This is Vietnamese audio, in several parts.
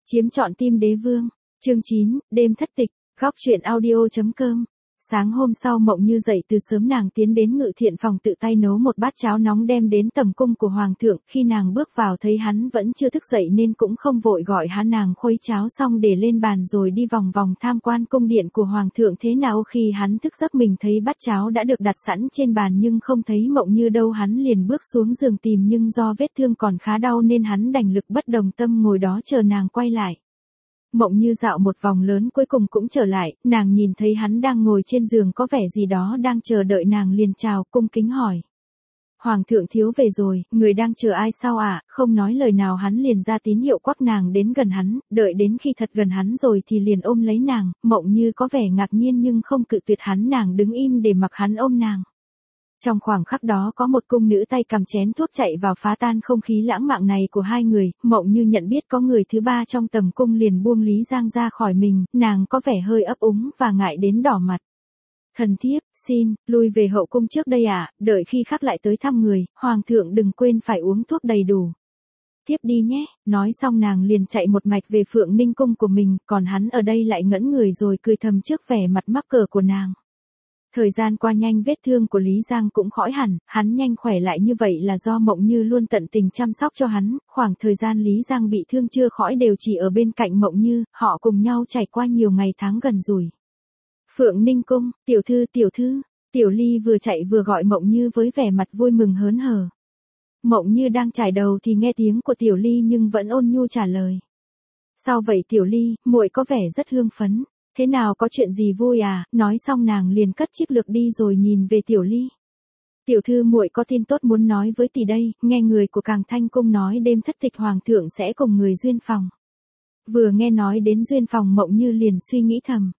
Chiếm trọn tim đế vương. Chương 9, đêm thất tịch. Góc truyện audio.com. Sáng hôm sau Mộng Như dậy từ sớm, nàng tiến đến ngự thiện phòng tự tay nấu một bát cháo nóng đem đến tầm cung của hoàng thượng. Khi nàng bước vào thấy hắn vẫn chưa thức dậy nên cũng không vội gọi hắn, nàng khuấy cháo xong để lên bàn rồi đi vòng vòng tham quan cung điện của hoàng thượng. Thế nào khi hắn thức giấc mình thấy bát cháo đã được đặt sẵn trên bàn nhưng không thấy Mộng Như đâu, hắn liền bước xuống giường tìm nhưng do vết thương còn khá đau nên hắn đành lực bất đồng tâm ngồi đó chờ nàng quay lại. Mộng Như dạo một vòng lớn cuối cùng cũng trở lại, nàng nhìn thấy hắn đang ngồi trên giường có vẻ gì đó đang chờ đợi nàng liền chào cung kính hỏi. Hoàng thượng thiếu về rồi, người đang chờ ai sao ạ? Không nói lời nào hắn liền ra tín hiệu quắc nàng đến gần hắn, đợi đến khi thật gần hắn rồi thì liền ôm lấy nàng. Mộng Như có vẻ ngạc nhiên nhưng không cự tuyệt hắn, nàng đứng im để mặc hắn ôm nàng. Trong khoảng khắc đó có một cung nữ tay cầm chén thuốc chạy vào phá tan không khí lãng mạn này của hai người. Mộng Như nhận biết có người thứ ba trong tầm cung liền buông Lý Giang ra khỏi mình, nàng có vẻ hơi ấp úng và ngại đến đỏ mặt. Thần thiếp, xin, lui về hậu cung trước đây ạ, đợi khi khác lại tới thăm người, hoàng thượng đừng quên phải uống thuốc đầy đủ. Tiếp đi nhé, nói xong nàng liền chạy một mạch về Phượng Ninh cung của mình, còn hắn ở đây lại ngẩn người rồi cười thầm trước vẻ mặt mắc cỡ của nàng. Thời gian qua nhanh, vết thương của Lý Giang cũng khỏi hẳn, hắn nhanh khỏe lại như vậy là do Mộng Như luôn tận tình chăm sóc cho hắn. Khoảng thời gian Lý Giang bị thương chưa khỏi đều chỉ ở bên cạnh Mộng Như, họ cùng nhau trải qua nhiều ngày tháng gần gũi. Phượng Ninh cung, tiểu thư, Tiểu Ly vừa chạy vừa gọi Mộng Như với vẻ mặt vui mừng hớn hở. Mộng Như đang chải đầu thì nghe tiếng của Tiểu Ly nhưng vẫn ôn nhu trả lời. Sao vậy Tiểu Ly, muội có vẻ rất hưng phấn. Thế nào, có chuyện gì vui à? Nói xong nàng liền cất chiếc lược đi rồi nhìn về Tiểu Ly. Tiểu thư, muội có tin tốt muốn nói với tỷ đây, nghe người của Càng Thanh cung nói đêm thất tịch hoàng thượng sẽ cùng người duyên phòng. Vừa nghe nói đến duyên phòng Mộng Như liền suy nghĩ thầm.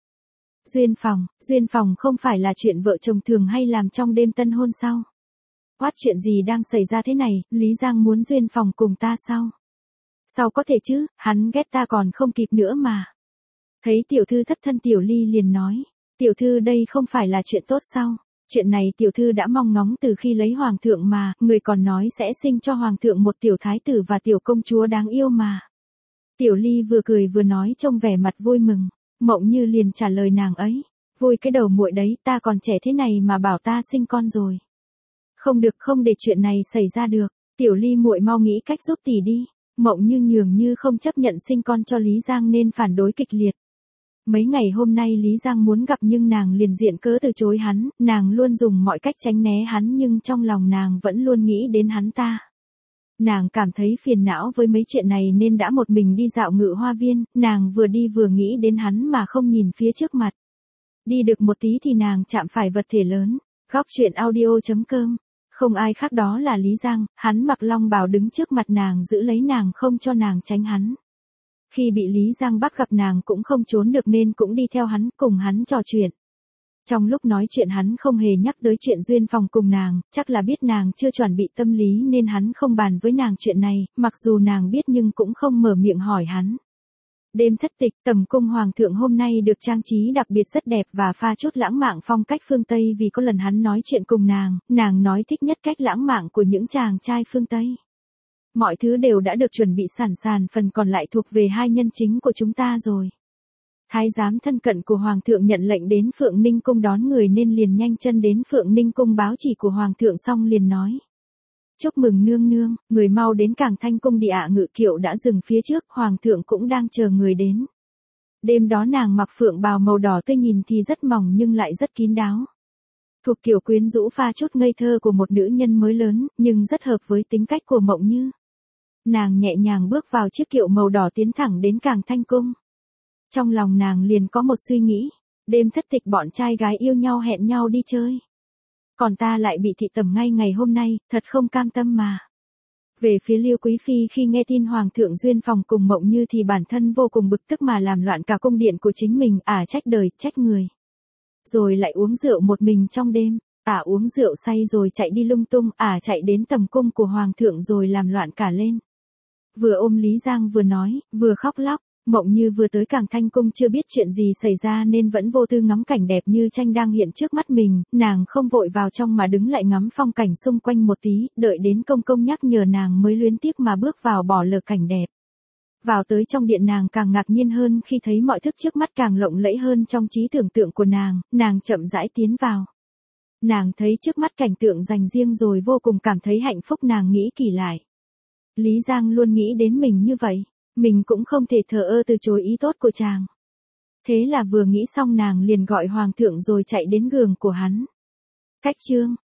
Duyên phòng không phải là chuyện vợ chồng thường hay làm trong đêm tân hôn sao? What, chuyện gì đang xảy ra thế này, Lý Giang muốn duyên phòng cùng ta sao? Sao có thể chứ, hắn ghét ta còn không kịp nữa mà. Thấy tiểu thư thất thân, Tiểu Ly liền nói, tiểu thư đây không phải là chuyện tốt sao? Chuyện này tiểu thư đã mong ngóng từ khi lấy hoàng thượng mà, người còn nói sẽ sinh cho hoàng thượng một tiểu thái tử và tiểu công chúa đáng yêu mà. Tiểu Ly vừa cười vừa nói trông vẻ mặt vui mừng. Mộng Như liền trả lời nàng ấy, vui cái đầu muội đấy, ta còn trẻ thế này mà bảo ta sinh con rồi. Không được, không để chuyện này xảy ra được, Tiểu Ly muội mau nghĩ cách giúp tỷ đi. Mộng Như nhường như không chấp nhận sinh con cho Lý Giang nên phản đối kịch liệt. Mấy ngày hôm nay Lý Giang muốn gặp nhưng nàng liền diện cớ từ chối hắn, nàng luôn dùng mọi cách tránh né hắn nhưng trong lòng nàng vẫn luôn nghĩ đến hắn ta. Nàng cảm thấy phiền não với mấy chuyện này nên đã một mình đi dạo Ngự Hoa Viên, nàng vừa đi vừa nghĩ đến hắn mà không nhìn phía trước mặt. Đi được một tí thì nàng chạm phải vật thể lớn. Góc truyện audio.com. Không ai khác đó là Lý Giang, hắn mặc long bào đứng trước mặt nàng giữ lấy nàng không cho nàng tránh hắn. Khi bị Lý Giang bắt gặp nàng cũng không trốn được nên cũng đi theo hắn, cùng hắn trò chuyện. Trong lúc nói chuyện hắn không hề nhắc tới chuyện duyên phòng cùng nàng, chắc là biết nàng chưa chuẩn bị tâm lý nên hắn không bàn với nàng chuyện này, mặc dù nàng biết nhưng cũng không mở miệng hỏi hắn. Đêm thất tịch, tầm cung hoàng thượng hôm nay được trang trí đặc biệt rất đẹp và pha chút lãng mạn phong cách phương Tây vì có lần hắn nói chuyện cùng nàng nói thích nhất cách lãng mạn của những chàng trai phương Tây. Mọi thứ đều đã được chuẩn bị sẵn, phần còn lại thuộc về hai nhân chính của chúng ta rồi. Thái giám thân cận của hoàng thượng nhận lệnh đến Phượng Ninh cung đón người nên liền nhanh chân đến Phượng Ninh cung báo chỉ của hoàng thượng xong liền nói. Chúc mừng nương nương, người mau đến Càng Thanh cung đi ạ. Ngự kiệu đã dừng phía trước, hoàng thượng cũng đang chờ người đến. Đêm đó nàng mặc phượng bào màu đỏ tươi nhìn thì rất mỏng nhưng lại rất kín đáo. Thuộc kiểu quyến rũ pha chút ngây thơ của một nữ nhân mới lớn, nhưng rất hợp với tính cách của Mộng Như. Nàng nhẹ nhàng bước vào chiếc kiệu màu đỏ tiến thẳng đến Càng Thanh cung. Trong lòng nàng liền có một suy nghĩ, đêm thất tịch bọn trai gái yêu nhau hẹn nhau đi chơi. Còn ta lại bị thị tẩm ngay ngày hôm nay, thật không cam tâm mà. Về phía Liêu Quý Phi khi nghe tin hoàng thượng duyên phòng cùng Mộng Như thì bản thân vô cùng bực tức mà làm loạn cả cung điện của chính mình, trách đời, trách người. Rồi lại uống rượu một mình trong đêm, uống rượu say rồi chạy đi lung tung, chạy đến tầm cung của hoàng thượng rồi làm loạn cả lên. Vừa ôm Lý Giang vừa nói, vừa khóc lóc. Mộng Như vừa tới Càng Thanh cung chưa biết chuyện gì xảy ra nên vẫn vô tư ngắm cảnh đẹp như tranh đang hiện trước mắt mình, nàng không vội vào trong mà đứng lại ngắm phong cảnh xung quanh một tí, đợi đến công công nhắc nhở nàng mới luyến tiếc mà bước vào bỏ lỡ cảnh đẹp. Vào tới trong điện nàng càng ngạc nhiên hơn khi thấy mọi thức trước mắt càng lộng lẫy hơn trong trí tưởng tượng của nàng chậm rãi tiến vào. Nàng thấy trước mắt cảnh tượng dành riêng rồi vô cùng cảm thấy hạnh phúc, nàng nghĩ kỳ lại. Lý Giang luôn nghĩ đến mình như vậy, mình cũng không thể thờ ơ từ chối ý tốt của chàng. Thế là vừa nghĩ xong nàng liền gọi hoàng thượng rồi chạy đến giường của hắn. Cách chương